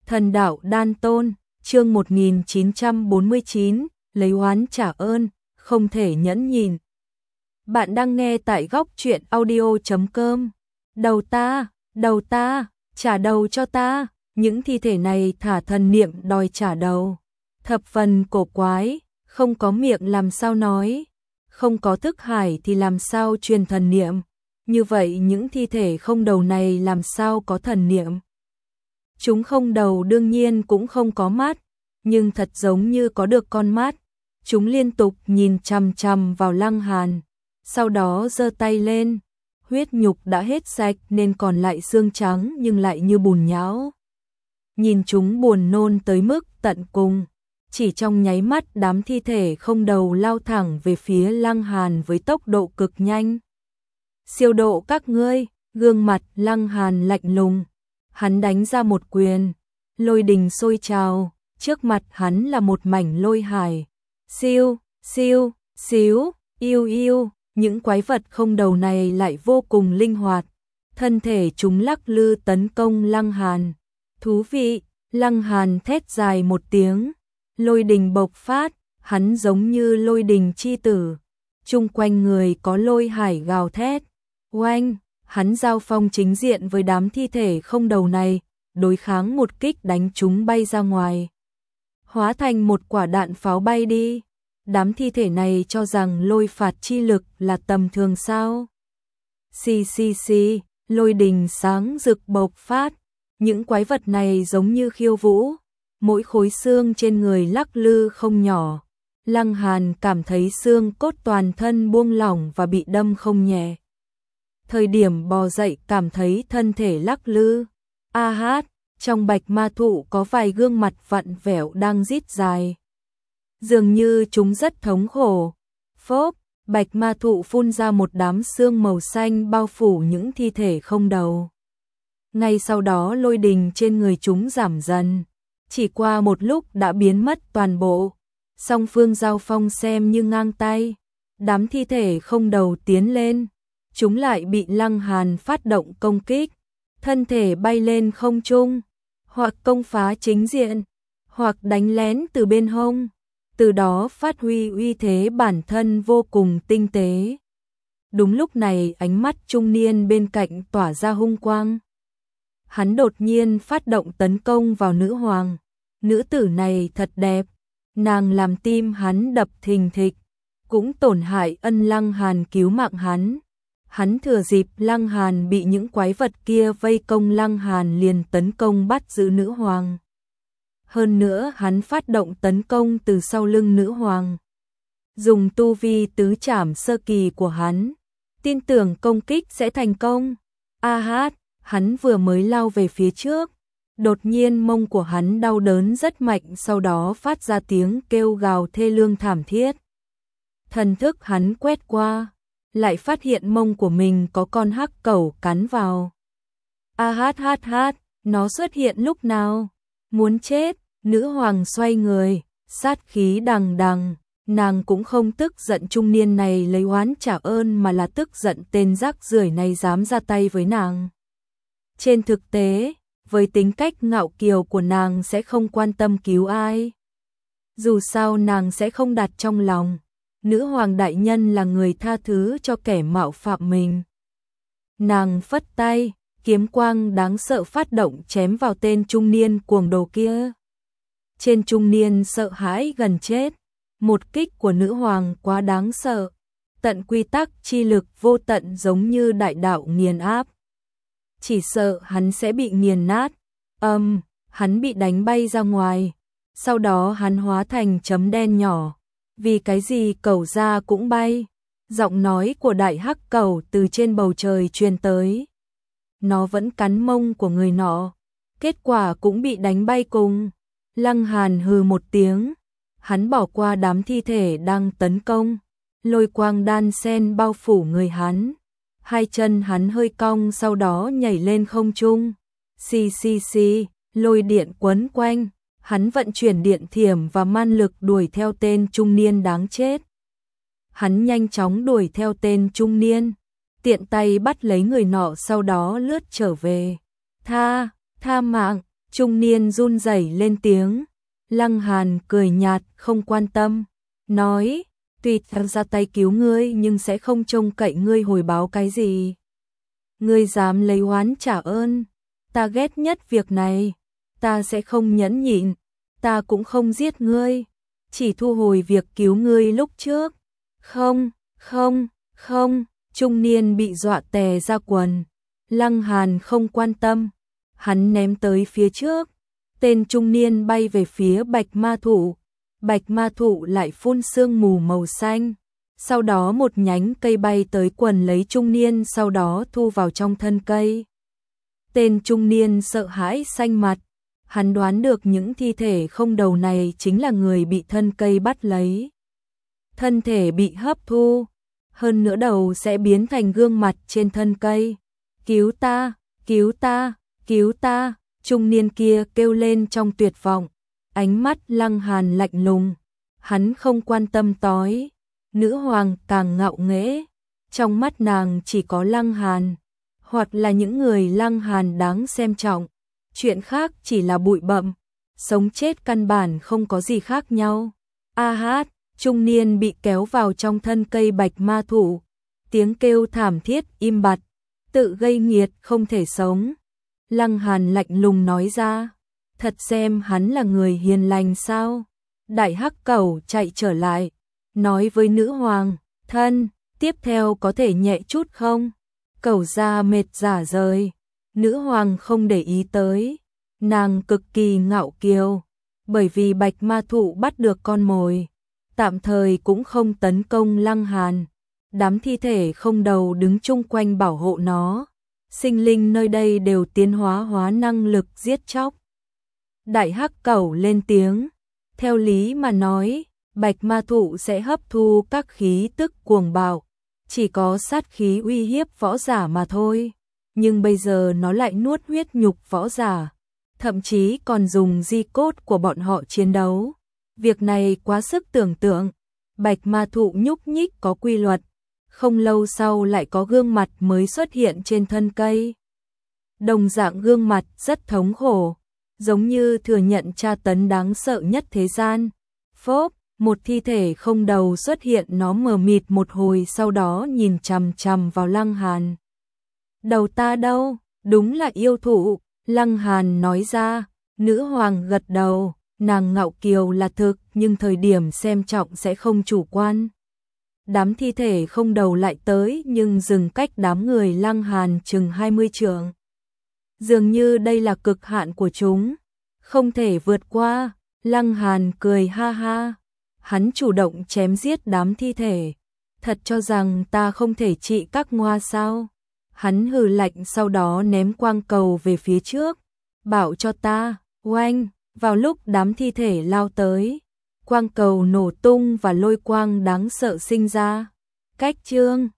Thần đạo đan tôn, chương 1949, lấy oán trả ơn, không thể nhẫn nhìn. Bạn đang nghe tại góc truyện audio.com. Đầu ta, trả đầu cho ta, những thi thể này thả thần niệm đòi trả đầu. Thập phần cổ quái, không có miệng làm sao nói, không có thức hải thì làm sao truyền thần niệm. Như vậy những thi thể không đầu này làm sao có thần niệm? Chúng không đầu đương nhiên cũng không có mắt, nhưng thật giống như có được con mắt. Chúng liên tục nhìn chằm chằm vào Lăng Hàn, sau đó giơ tay lên, huyết nhục đã hết sạch nên còn lại xương trắng nhưng lại như bùn nhão. Nhìn chúng buồn nôn tới mức tận cùng, chỉ trong nháy mắt đám thi thể không đầu lao thẳng về phía Lăng Hàn với tốc độ cực nhanh. Siêu độ các ngươi, gương mặt Lăng Hàn lạnh lùng. Hắn đánh ra một quyền, lôi đình sôi trào, trước mặt hắn là một mảnh lôi hải. Siêu, siêu, xíu, yêu yêu, những quái vật không đầu này lại vô cùng linh hoạt. Thân thể chúng lắc lư tấn công Lăng Hàn. Thú vị, Lăng Hàn thét dài một tiếng, lôi đình bộc phát, hắn giống như lôi đình chi tử. Chung quanh người có lôi hải gào thét, oanh. Hắn giao phong chính diện với đám thi thể không đầu này, đối kháng một kích đánh chúng bay ra ngoài. Hóa thành một quả đạn pháo bay đi. Đám thi thể này cho rằng lôi phạt chi lực là tầm thường sao? Xì, lôi đình sáng rực bộc phát. Những quái vật này giống như khiêu vũ, mỗi khối xương trên người lắc lư không nhỏ. Lăng Hàn cảm thấy xương cốt toàn thân buông lỏng và bị đâm không nhẹ. Thời điểm bò dậy cảm thấy thân thể lắc lư. A hát, trong bạch ma thụ có vài gương mặt vặn vẹo đang rít dài. Dường như chúng rất thống khổ. Phốp, bạch ma thụ phun ra một đám xương màu xanh bao phủ những thi thể không đầu. Ngay sau đó lôi đình trên người chúng giảm dần. Chỉ qua một lúc đã biến mất toàn bộ. Song phương giao phong xem như ngang tay. Đám thi thể không đầu tiến lên. Chúng lại bị Lăng Hàn phát động công kích, thân thể bay lên không trung, hoặc công phá chính diện, hoặc đánh lén từ bên hông, từ đó phát huy uy thế bản thân vô cùng tinh tế. Đúng lúc này ánh mắt trung niên bên cạnh tỏa ra hung quang. Hắn đột nhiên phát động tấn công vào nữ hoàng. Nữ tử này thật đẹp, nàng làm tim hắn đập thình thịch, cũng tổn hại ân Lăng Hàn cứu mạng hắn. Hắn thừa dịp Lăng Hàn bị những quái vật kia vây công, Lăng Hàn liền tấn công bắt giữ nữ hoàng. Hơn nữa hắn phát động tấn công từ sau lưng nữ hoàng. Dùng tu vi tứ trảm sơ kỳ của hắn, tin tưởng công kích sẽ thành công. A hát, hắn vừa mới lao về phía trước. Đột nhiên mông của hắn đau đớn rất mạnh, sau đó phát ra tiếng kêu gào thê lương thảm thiết. Thần thức hắn quét qua, lại phát hiện mông của mình có con hắc cẩu cắn vào. A hát, nó xuất hiện lúc nào? Muốn chết, nữ hoàng xoay người, sát khí đằng đằng, nàng cũng không tức giận trung niên này lấy oán trả ơn mà là tức giận tên rác rưởi này dám ra tay với nàng. Trên thực tế, với tính cách ngạo kiều của nàng sẽ không quan tâm cứu ai. Dù sao nàng sẽ không đặt trong lòng. Nữ hoàng đại nhân là người tha thứ cho kẻ mạo phạm mình. Nàng phất tay, kiếm quang đáng sợ phát động chém vào tên trung niên cuồng đồ kia. Trên trung niên sợ hãi gần chết. Một kích của nữ hoàng quá đáng sợ. Tận quy tắc chi lực vô tận giống như đại đạo nghiền áp. Chỉ sợ hắn sẽ bị nghiền nát. Hắn bị đánh bay ra ngoài. Sau đó hắn hóa thành chấm đen nhỏ. Vì cái gì cẩu ra cũng bay. Giọng nói của đại hắc cẩu từ trên bầu trời truyền tới. Nó vẫn cắn mông của người nọ. Kết quả cũng bị đánh bay cùng. Lăng Hàn hừ một tiếng. Hắn bỏ qua đám thi thể đang tấn công. Lôi quang đan sen bao phủ người hắn. Hai chân hắn hơi cong, sau đó nhảy lên không trung. Xì, lôi điện quấn quanh. Hắn vận chuyển điện thiểm và man lực đuổi theo tên trung niên đáng chết. Hắn nhanh chóng đuổi theo tên trung niên, tiện tay bắt lấy người nọ, sau đó lướt trở về. Tha mạng, Trung niên run rẩy lên tiếng. Lăng Hàn cười nhạt, không quan tâm, nói, tuy ta ra tay cứu ngươi nhưng sẽ không trông cậy ngươi hồi báo cái gì. Ngươi dám lấy oán trả ơn, ta ghét nhất việc này, ta sẽ không nhẫn nhịn, ta cũng không giết ngươi, chỉ thu hồi việc cứu ngươi lúc trước. Không, không, không, trung niên bị dọa tè ra quần. Lăng Hàn không quan tâm, hắn ném tới phía trước, tên trung niên bay về phía bạch ma thụ. Bạch ma thụ lại phun sương mù màu xanh, sau đó một nhánh cây bay tới quần lấy trung niên, sau đó thu vào trong thân cây. Tên trung niên sợ hãi xanh mặt, hắn đoán được những thi thể không đầu này chính là người bị thân cây bắt lấy. Thân thể bị hấp thu, hơn nữa đầu sẽ biến thành gương mặt trên thân cây. Cứu ta, cứu ta, cứu ta, trung niên kia kêu lên trong tuyệt vọng. Ánh mắt Lăng Hàn lạnh lùng, hắn không quan tâm tối. Nữ hoàng càng ngạo nghễ, trong mắt nàng chỉ có Lăng Hàn, hoặc là những người Lăng Hàn đáng xem trọng. Chuyện khác chỉ là bụi bặm, sống chết căn bản không có gì khác nhau. A hát, trung niên bị kéo vào trong thân cây bạch ma thụ, tiếng kêu thảm thiết im bặt, tự gây nghiệt không thể sống. Lăng Hàn lạnh lùng nói ra, thật xem hắn là người hiền lành sao? Đại hắc cẩu chạy trở lại, nói với nữ hoàng, thân, tiếp theo có thể nhẹ chút không? Cẩu ra mệt rã rời, nữ hoàng không để ý tới, nàng cực kỳ ngạo kiều, bởi vì bạch ma thụ bắt được con mồi, tạm thời cũng không tấn công Lăng Hàn. Đám thi thể không đầu đứng chung quanh bảo hộ nó, sinh linh nơi đây đều tiến hóa năng lực giết chóc. Đại hắc cẩu lên tiếng, theo lý mà nói, bạch ma thụ sẽ hấp thu các khí tức cuồng bạo, chỉ có sát khí uy hiếp võ giả mà thôi, nhưng bây giờ nó lại nuốt huyết nhục võ giả, thậm chí còn dùng di cốt của bọn họ chiến đấu. Việc này quá sức tưởng tượng. Bạch ma thụ nhúc nhích có quy luật, không lâu sau lại có gương mặt mới xuất hiện trên thân cây. Đồng dạng gương mặt rất thống khổ, giống như thừa nhận tra tấn đáng sợ nhất thế gian. Phốp, một thi thể không đầu xuất hiện, nó mờ mịt một hồi sau đó nhìn chằm chằm vào Lăng Hàn. Đầu ta đâu? Đúng là yêu thụ, Lăng Hàn nói ra. Nữ hoàng gật đầu, nàng ngạo kiều là thực, nhưng thời điểm xem trọng sẽ không chủ quan. Đám thi thể không đầu lại tới nhưng dừng cách đám người Lăng Hàn chừng 20 trượng. Dường như đây là cực hạn của chúng, không thể vượt qua. Lăng Hàn cười ha ha, hắn chủ động chém giết đám thi thể. Thật cho rằng ta không thể trị các ngoa sao? Hắn hừ lạnh sau đó ném quang cầu về phía trước, bảo cho ta, oanh, vào lúc đám thi thể lao tới. Quang cầu nổ tung và lôi quang đáng sợ sinh ra. Cách chương